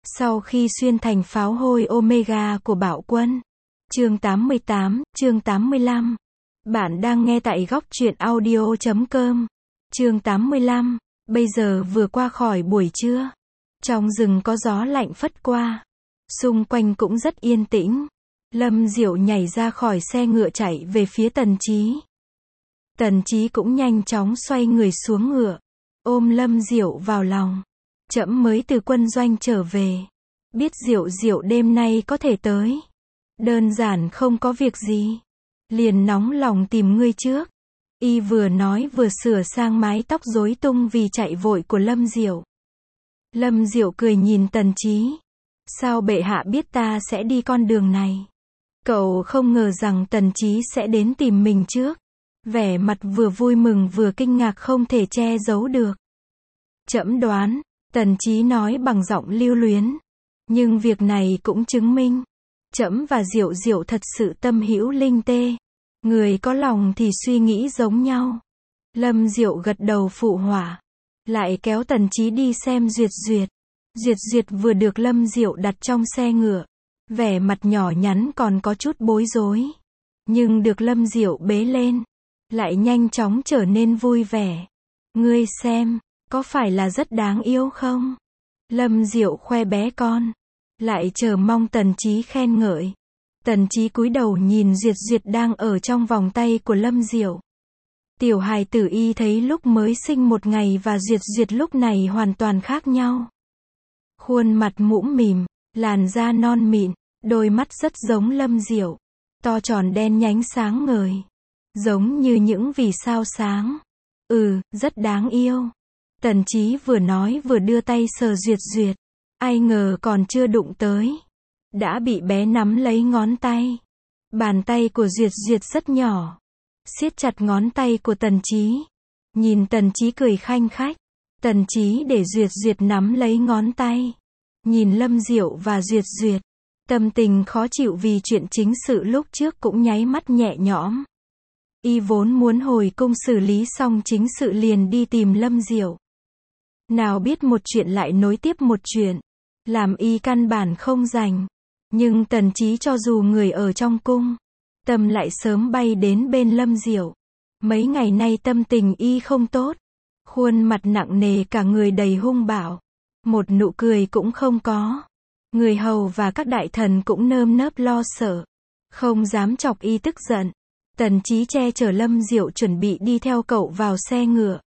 Sau khi xuyên thành pháo hôi Omega của Bạo Quân. Chương 88, chương 85. Bạn đang nghe tại góc truyện audio.com. Chương 85. Bây giờ vừa qua khỏi buổi trưa. Trong rừng có gió lạnh phất qua. Xung quanh cũng rất yên tĩnh. Lâm Diệu nhảy ra khỏi xe ngựa chạy về phía Tần Chí. Tần Chí cũng nhanh chóng xoay người xuống ngựa, ôm Lâm Diệu vào lòng. Trẫm mới từ quân doanh trở về. Biết Diệu Diệu đêm nay có thể tới. Đơn giản không có việc gì. Liền nóng lòng tìm ngươi trước. Y vừa nói vừa sửa sang mái tóc rối tung vì chạy vội của Lâm Diệu. Lâm Diệu cười nhìn Tần Chí. Sao bệ hạ biết ta sẽ đi con đường này? Cậu không ngờ rằng Tần Chí sẽ đến tìm mình trước. Vẻ mặt vừa vui mừng vừa kinh ngạc không thể che giấu được. Trẫm đoán, Tần Chí nói bằng giọng lưu luyến. Nhưng việc này cũng chứng minh, trẫm và Diệu Diệu thật sự tâm hữu linh tê. Người có lòng thì suy nghĩ giống nhau. Lâm Diệu gật đầu phụ họa. Lại kéo Tần Chí đi xem Duyệt Duyệt. Duyệt Duyệt vừa được Lâm Diệu đặt trong xe ngựa. Vẻ mặt nhỏ nhắn còn có chút bối rối. Nhưng được Lâm Diệu bế lên, lại nhanh chóng trở nên vui vẻ. Ngươi xem, có phải là rất đáng yêu không? Lâm Diệu khoe bé con. Lại chờ mong Tần Chí khen ngợi. Tần Chí cúi đầu nhìn Duyệt Duyệt đang ở trong vòng tay của Lâm Diệu. Tiểu hài tử y thấy lúc mới sinh một ngày và Duyệt Duyệt lúc này hoàn toàn khác nhau. Khuôn mặt mũm mỉm, làn da non mịn, đôi mắt rất giống Lâm Diệu. To tròn đen nhánh sáng ngời. Giống như những vì sao sáng. Rất đáng yêu. Tần Chí vừa nói vừa đưa tay sờ Duyệt Duyệt. Ai ngờ còn chưa đụng tới, đã bị bé nắm lấy ngón tay. Bàn tay của Duyệt Duyệt rất nhỏ, siết chặt ngón tay của Tần Chí. Nhìn Tần Chí cười khanh khách. Tần Chí để Duyệt Duyệt nắm lấy ngón tay. Nhìn Lâm Diệu và Duyệt Duyệt, tâm tình khó chịu vì chuyện chính sự lúc trước cũng nháy mắt nhẹ nhõm. Y vốn muốn hồi cung xử lý xong chính sự liền đi tìm Lâm Diệu. Nào biết một chuyện lại nối tiếp một chuyện, làm y căn bản không rảnh. Nhưng Tần Chí cho dù người ở trong cung, tâm lại sớm bay đến bên Lâm Diệu. Mấy ngày nay tâm tình y không tốt, khuôn mặt nặng nề cả người đầy hung bạo, một nụ cười cũng không có. Người hầu và các đại thần cũng nơm nớp lo sợ, không dám chọc y tức giận. Tần Chí che chở Lâm Diệu chuẩn bị đi theo cậu vào xe ngựa.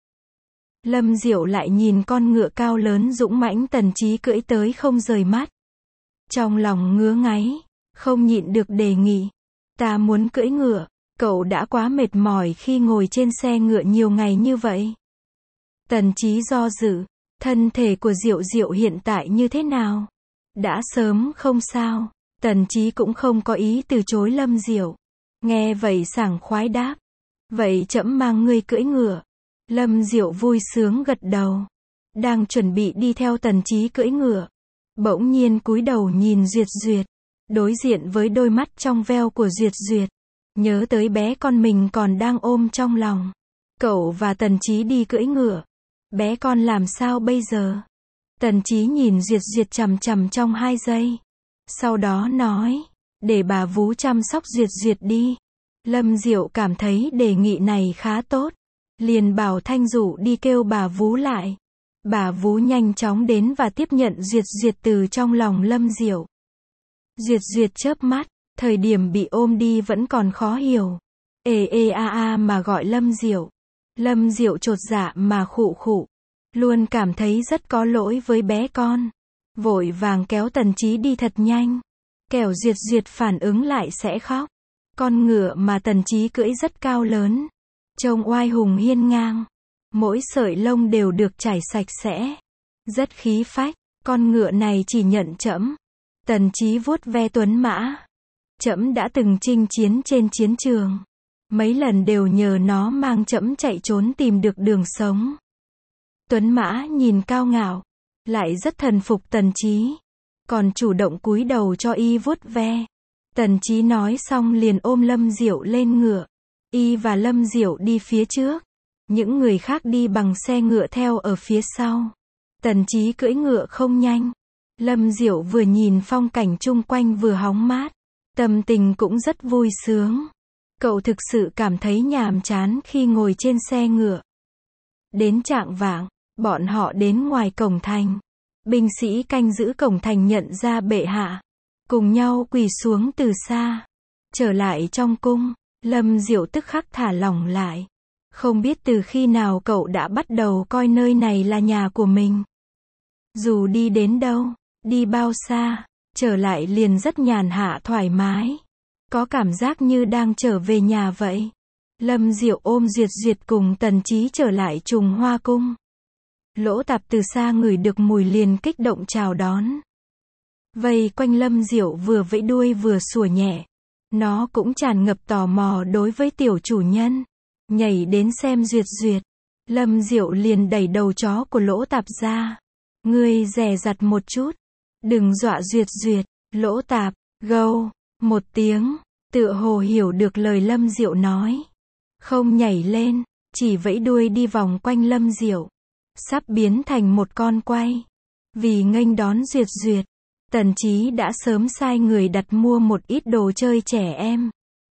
Lâm Diệu lại nhìn con ngựa cao lớn dũng mãnh Tần Chí cưỡi tới không rời mắt. Trong lòng ngứa ngáy, không nhịn được đề nghị. Ta muốn cưỡi ngựa, cậu đã quá mệt mỏi khi ngồi trên xe ngựa nhiều ngày như vậy. Tần Chí do dự, thân thể của Diệu Diệu hiện tại như thế nào? Đã sớm không sao. Tần Chí cũng không có ý từ chối Lâm Diệu. Nghe vậy sảng khoái đáp. Vậy trẫm mang ngươi cưỡi ngựa. Lâm Diệu vui sướng gật đầu. Đang chuẩn bị đi theo Tần Chí cưỡi ngựa. Bỗng nhiên cúi đầu nhìn Duyệt Duyệt. Đối diện với đôi mắt trong veo của Duyệt Duyệt. Nhớ tới bé con mình còn đang ôm trong lòng. Cậu và Tần Chí đi cưỡi ngựa. Bé con làm sao bây giờ? Tần Chí nhìn Duyệt Duyệt chằm chằm trong 2 giây. Sau đó nói. Để bà vú chăm sóc Duyệt Duyệt đi. Lâm Diệu cảm thấy đề nghị này khá tốt. Liền bảo Thanh Dụ đi kêu bà vú lại. Bà vú nhanh chóng đến và tiếp nhận Duyệt Duyệt từ trong lòng Lâm Diệu. Duyệt Duyệt chớp mắt, thời điểm bị ôm đi vẫn còn khó hiểu. Mà gọi Lâm Diệu. Lâm Diệu chột dạ mà khụ khụ. Luôn cảm thấy rất có lỗi với bé con. Vội vàng kéo Tần Chí đi thật nhanh. Kẻo Duyệt Duyệt phản ứng lại sẽ khóc. Con ngựa mà Tần Chí cưỡi rất cao lớn. Trông oai hùng hiên ngang. Mỗi sợi lông đều được chải sạch sẽ. Rất khí phách. Con ngựa này chỉ nhận trẫm. Tần Chí vuốt ve tuấn mã. Trẫm đã từng chinh chiến trên chiến trường. Mấy lần đều nhờ nó mang trẫm chạy trốn tìm được đường sống. Tuấn mã nhìn cao ngạo. Lại rất thần phục Tần Chí. Còn chủ động cúi đầu cho y vuốt ve. Tần Chí nói xong liền ôm Lâm Diệu lên ngựa. Y và Lâm Diệu đi phía trước. Những người khác đi bằng xe ngựa theo ở phía sau. Tần Chí cưỡi ngựa không nhanh. Lâm Diệu vừa nhìn phong cảnh chung quanh vừa hóng mát. Tâm tình cũng rất vui sướng. Cậu thực sự cảm thấy nhàm chán khi ngồi trên xe ngựa. Đến chạng vạng, bọn họ đến ngoài cổng thành. Binh sĩ canh giữ cổng thành nhận ra bệ hạ. Cùng nhau quỳ xuống từ xa. Trở lại trong cung, Lâm Diệu tức khắc thả lỏng lại. Không biết từ khi nào cậu đã bắt đầu coi nơi này là nhà của mình. Dù đi đến đâu, đi bao xa, trở lại liền rất nhàn hạ thoải mái. Có cảm giác như đang trở về nhà vậy. Lâm Diệu ôm Duyệt Duyệt cùng Tần Chí trở lại Trùng Hoa Cung. Lỗ Tạp từ xa ngửi được mùi liền kích động chào đón. Vây quanh Lâm Diệu vừa vẫy đuôi vừa sủa nhẹ. Nó cũng tràn ngập tò mò đối với tiểu chủ nhân. Nhảy đến xem Duyệt Duyệt. Lâm Diệu liền đẩy đầu chó của Lỗ Tạp ra. Ngươi dè dặt một chút. Đừng dọa Duyệt Duyệt. Lỗ Tạp, gâu, một tiếng, tựa hồ hiểu được lời Lâm Diệu nói. Không nhảy lên, chỉ vẫy đuôi đi vòng quanh Lâm Diệu. Sắp biến thành một con quay. Vì nghênh đón Duyệt Duyệt, Tần Chí đã sớm sai người đặt mua một ít đồ chơi trẻ em.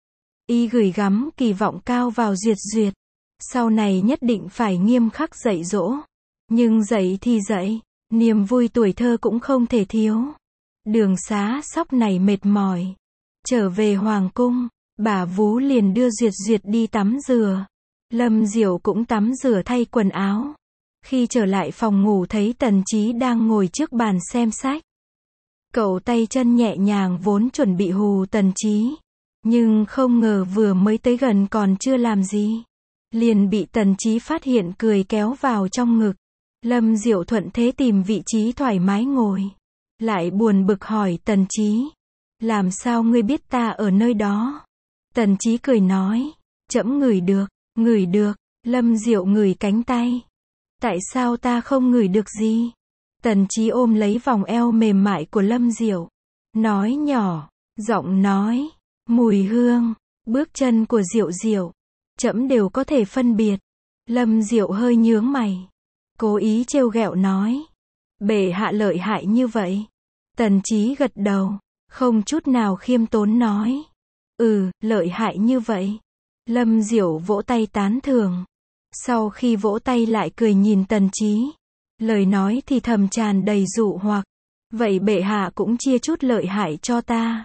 Y gửi gắm kỳ vọng cao vào Duyệt Duyệt. Sau này nhất định phải nghiêm khắc dạy dỗ. Nhưng dạy thì dạy, niềm vui tuổi thơ cũng không thể thiếu. Đường xá sóc này mệt mỏi. Trở về Hoàng Cung, bà Vú liền đưa Duyệt Duyệt đi tắm rửa. Lâm Diệu cũng tắm rửa thay quần áo. Khi trở lại phòng ngủ thấy Tần Chí đang ngồi trước bàn xem sách. Cậu tay chân nhẹ nhàng vốn chuẩn bị hù Tần Chí. Nhưng không ngờ vừa mới tới gần còn chưa làm gì. Liền bị Tần Chí phát hiện cười kéo vào trong ngực. Lâm Diệu thuận thế tìm vị trí thoải mái ngồi. Lại buồn bực hỏi Tần Chí. Làm sao ngươi biết ta ở nơi đó? Tần Chí cười nói. Trẫm ngửi được. Lâm Diệu ngửi cánh tay. Tại sao ta không ngửi được gì? Tần Chí ôm lấy vòng eo mềm mại của Lâm Diệu. Nói nhỏ, giọng nói, mùi hương, bước chân của Diệu Diệu. Trẫm đều có thể phân biệt. Lâm Diệu hơi nhướng mày. Cố ý trêu ghẹo nói. Bệ hạ lợi hại như vậy. Tần Chí gật đầu, không chút nào khiêm tốn nói. Lợi hại như vậy. Lâm Diệu vỗ tay tán thưởng. Sau khi vỗ tay lại cười nhìn Tần Chí. Lời nói thì thầm tràn đầy dụ hoặc. Vậy bệ hạ cũng chia chút lợi hại cho ta.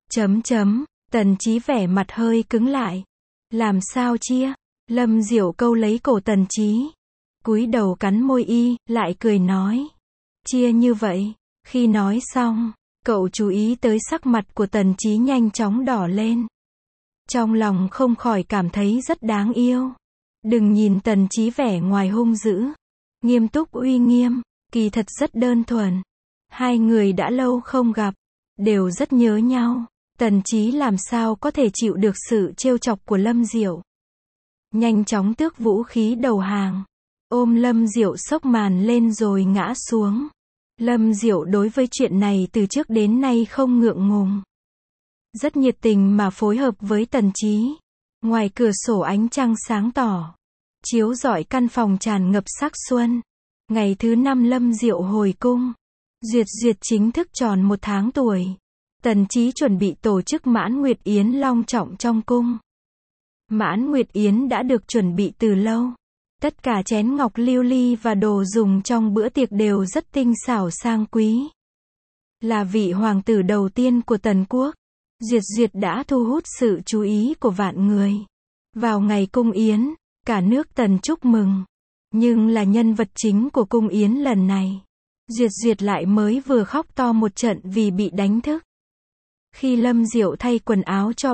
Tần Chí vẻ mặt hơi cứng lại. Làm sao chia? Lâm Diệu câu lấy cổ Tần Chí. Cúi đầu cắn môi y, lại cười nói. Chia như vậy. Khi nói xong, cậu chú ý tới sắc mặt của Tần Chí nhanh chóng đỏ lên. Trong lòng không khỏi cảm thấy rất đáng yêu. Đừng nhìn Tần Chí vẻ ngoài hung dữ, nghiêm túc uy nghiêm, kỳ thật rất đơn thuần. Hai người đã lâu không gặp, đều rất nhớ nhau. Tần Chí làm sao có thể chịu được sự trêu chọc của Lâm Diệu. Nhanh chóng tước vũ khí đầu hàng, ôm Lâm Diệu xốc màn lên rồi ngã xuống. Lâm Diệu đối với chuyện này từ trước đến nay không ngượng ngùng. Rất nhiệt tình mà phối hợp với Tần Chí. Ngoài cửa sổ ánh trăng sáng tỏ, chiếu rọi căn phòng tràn ngập sắc xuân. Ngày thứ 5 Lâm Diệu hồi cung. Duyệt Duyệt chính thức tròn 1 tháng tuổi. Tần Chí chuẩn bị tổ chức Mãn Nguyệt Yến long trọng trong cung. Mãn Nguyệt Yến đã được chuẩn bị từ lâu. Tất cả chén ngọc lưu ly và đồ dùng trong bữa tiệc đều rất tinh xảo sang quý. Là vị hoàng tử đầu tiên của Tần quốc, Duyệt Duyệt đã thu hút sự chú ý của vạn người. Vào ngày cung yến, cả nước Tần chúc mừng. Nhưng là nhân vật chính của cung yến lần này, Duyệt Duyệt lại mới vừa khóc to một trận vì bị đánh thức. Khi Lâm Diệu thay quần áo cho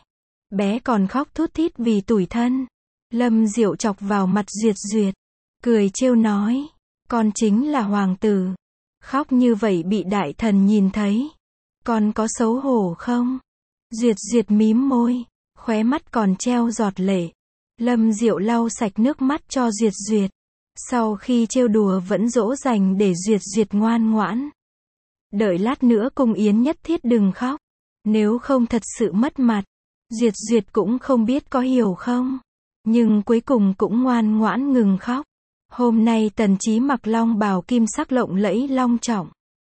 bé còn khóc thút thít vì tủi thân. Lâm Diệu chọc vào mặt Duyệt Duyệt, cười trêu nói, con chính là hoàng tử, khóc như vậy bị đại thần nhìn thấy, con có xấu hổ không? Duyệt Duyệt mím môi, khóe mắt còn treo giọt lệ. Lâm Diệu lau sạch nước mắt cho Duyệt Duyệt. Sau khi trêu đùa vẫn dỗ dành để Duyệt Duyệt ngoan ngoãn. Đợi lát nữa cung yến nhất thiết đừng khóc, nếu không thật sự mất mặt. Duyệt Duyệt cũng không biết có hiểu không, nhưng cuối cùng cũng ngoan ngoãn ngừng khóc. Hôm nay Tần Chí mặc long bào kim sắc lộng lẫy long trọng.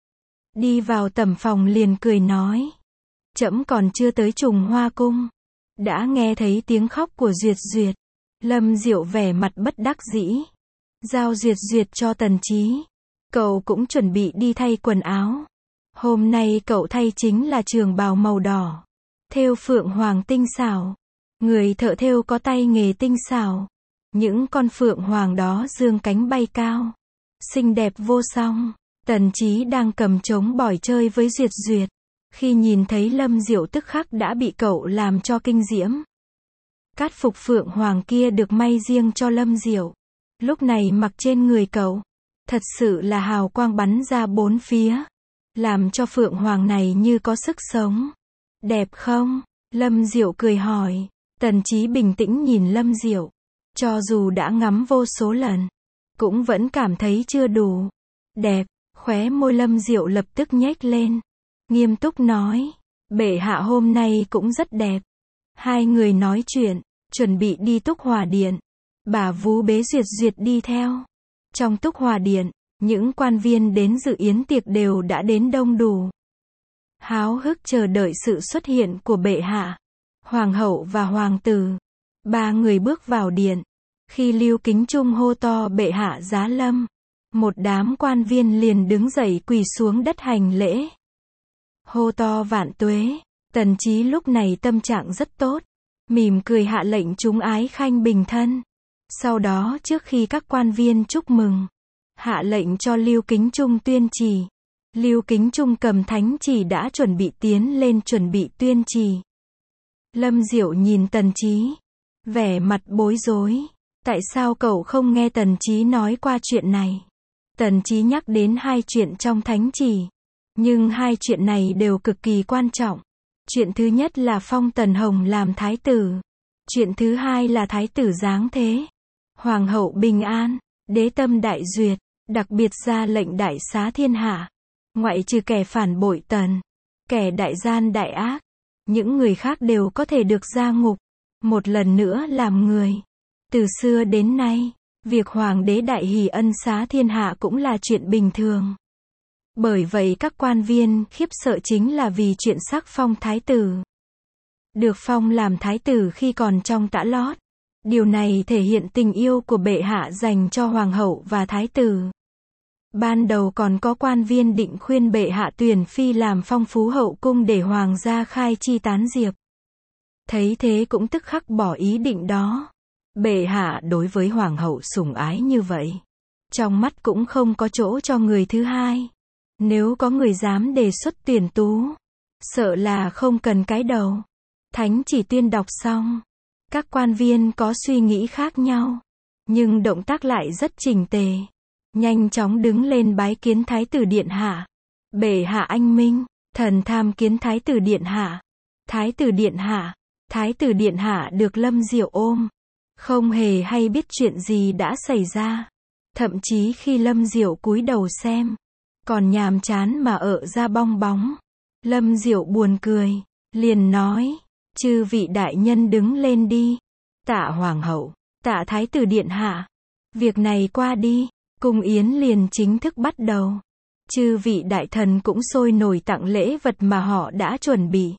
Đi vào tẩm phòng liền cười nói. Trẫm còn chưa tới Trùng Hoa Cung. Đã nghe thấy tiếng khóc của Duyệt Duyệt. Lâm Diệu vẻ mặt bất đắc dĩ. Giao Duyệt Duyệt cho Tần Chí. Cậu cũng chuẩn bị đi thay quần áo. Hôm nay cậu thay chính là trường bào màu đỏ. Thêu phượng hoàng tinh xảo. Người thợ thêu có tay nghề tinh xảo. Những con phượng hoàng đó dương cánh bay cao. Xinh đẹp vô song. Tần Chí đang cầm trống bỏi chơi với Duyệt Duyệt. Khi nhìn thấy Lâm Diệu tức khắc đã bị cậu làm cho kinh diễm. Cát phục phượng hoàng kia được may riêng cho Lâm Diệu. Lúc này mặc trên người cậu. Thật sự là hào quang bắn ra bốn phía. Làm cho phượng hoàng này như có sức sống. Đẹp không? Lâm Diệu cười hỏi. Tần Chí bình tĩnh nhìn Lâm Diệu. Cho dù đã ngắm vô số lần. Cũng vẫn cảm thấy chưa đủ. Đẹp. Khóe môi Lâm Diệu lập tức nhếch lên. Nghiêm túc nói. Bệ hạ hôm nay cũng rất đẹp. Hai người nói chuyện. Chuẩn bị đi Túc Hòa Điện. Bà vú bế Duyệt Duyệt đi theo. Trong Túc Hòa Điện, những quan viên đến dự yến tiệc đều đã đến đông đủ. Háo hức chờ đợi sự xuất hiện của bệ hạ. Hoàng hậu và hoàng tử. Ba người bước vào điện. Khi Lưu Kính Trung hô to bệ hạ giá lâm. Một đám quan viên liền đứng dậy quỳ xuống đất hành lễ. Hô to vạn tuế. Tần Chí lúc này tâm trạng rất tốt. Mỉm cười hạ lệnh chúng ái khanh bình thân. Sau đó trước khi các quan viên chúc mừng. Hạ lệnh cho Lưu Kính Trung tuyên chỉ. Lưu Kính Trung cầm thánh chỉ đã chuẩn bị tiến lên chuẩn bị tuyên chỉ. Lâm Diệu nhìn Tần Chí. Vẻ mặt bối rối. Tại sao cậu không nghe Tần Chí nói qua chuyện này? Tần Chí nhắc đến hai chuyện trong thánh chỉ. Nhưng hai chuyện này đều cực kỳ quan trọng. Chuyện thứ nhất là phong Tần Hồng làm thái tử. Chuyện thứ hai là thái tử giáng thế. Hoàng hậu bình an. Đế tâm đại duyệt. Đặc biệt ra lệnh đại xá thiên hạ. Ngoại trừ kẻ phản bội Tần. Kẻ đại gian đại ác. Những người khác đều có thể được gia ngục. Một lần nữa làm người. Từ xưa đến nay, việc hoàng đế đại hỷ ân xá thiên hạ cũng là chuyện bình thường. Bởi vậy các quan viên khiếp sợ chính là vì chuyện sắc phong thái tử. Được phong làm thái tử khi còn trong tã lót. Điều này thể hiện tình yêu của bệ hạ dành cho hoàng hậu và thái tử. Ban đầu còn có quan viên định khuyên bệ hạ tuyển phi làm phong phú hậu cung để hoàng gia khai chi tán diệp. Thấy thế cũng tức khắc bỏ ý định đó. Bệ hạ đối với hoàng hậu sủng ái như vậy. Trong mắt cũng không có chỗ cho người thứ hai. Nếu có người dám đề xuất tuyển tú. Sợ là không cần cái đầu. Thánh chỉ tuyên đọc xong. Các quan viên có suy nghĩ khác nhau. Nhưng động tác lại rất chỉnh tề. Nhanh chóng đứng lên bái kiến thái tử điện hạ. Bệ hạ anh minh. Thần tham kiến thái tử điện hạ. Thái tử điện hạ. Thái tử điện hạ được Lâm Diệu ôm. Không hề hay biết chuyện gì đã xảy ra. Thậm chí khi Lâm Diệu cúi đầu xem. Còn nhàm chán mà ợ ra bong bóng. Lâm Diệu buồn cười. Liền nói. Chư vị đại nhân đứng lên đi. Tạ hoàng hậu. Tạ thái tử điện hạ. Việc này qua đi. Cung yến liền chính thức bắt đầu. Chư vị đại thần cũng sôi nổi tặng lễ vật mà họ đã chuẩn bị.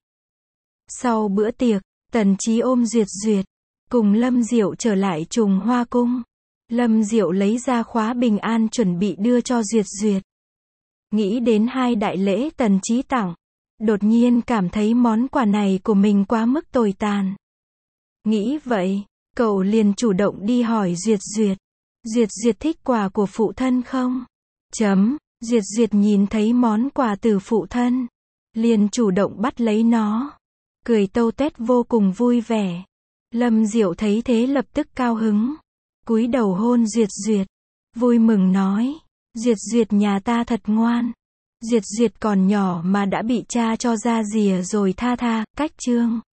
Sau bữa tiệc, Tần Chí ôm Duyệt Duyệt. Cùng Lâm Diệu trở lại Trùng Hoa Cung. Lâm Diệu lấy ra khóa bình an chuẩn bị đưa cho Duyệt Duyệt. Nghĩ đến hai đại lễ Tần Chí tặng. Đột nhiên cảm thấy món quà này của mình quá mức tồi tàn. Nghĩ vậy, cậu liền chủ động đi hỏi Duyệt Duyệt. Duyệt Duyệt thích quà của phụ thân không? Duyệt Duyệt nhìn thấy món quà từ phụ thân. Liền chủ động bắt lấy nó. Cười tâu tuét vô cùng vui vẻ. Lâm Diệu thấy thế lập tức cao hứng. Cúi đầu hôn Duyệt Duyệt. Vui mừng nói. Duyệt Duyệt nhà ta thật ngoan. Duyệt Duyệt còn nhỏ mà đã bị cha cho ra rìa rồi tha, cách chương.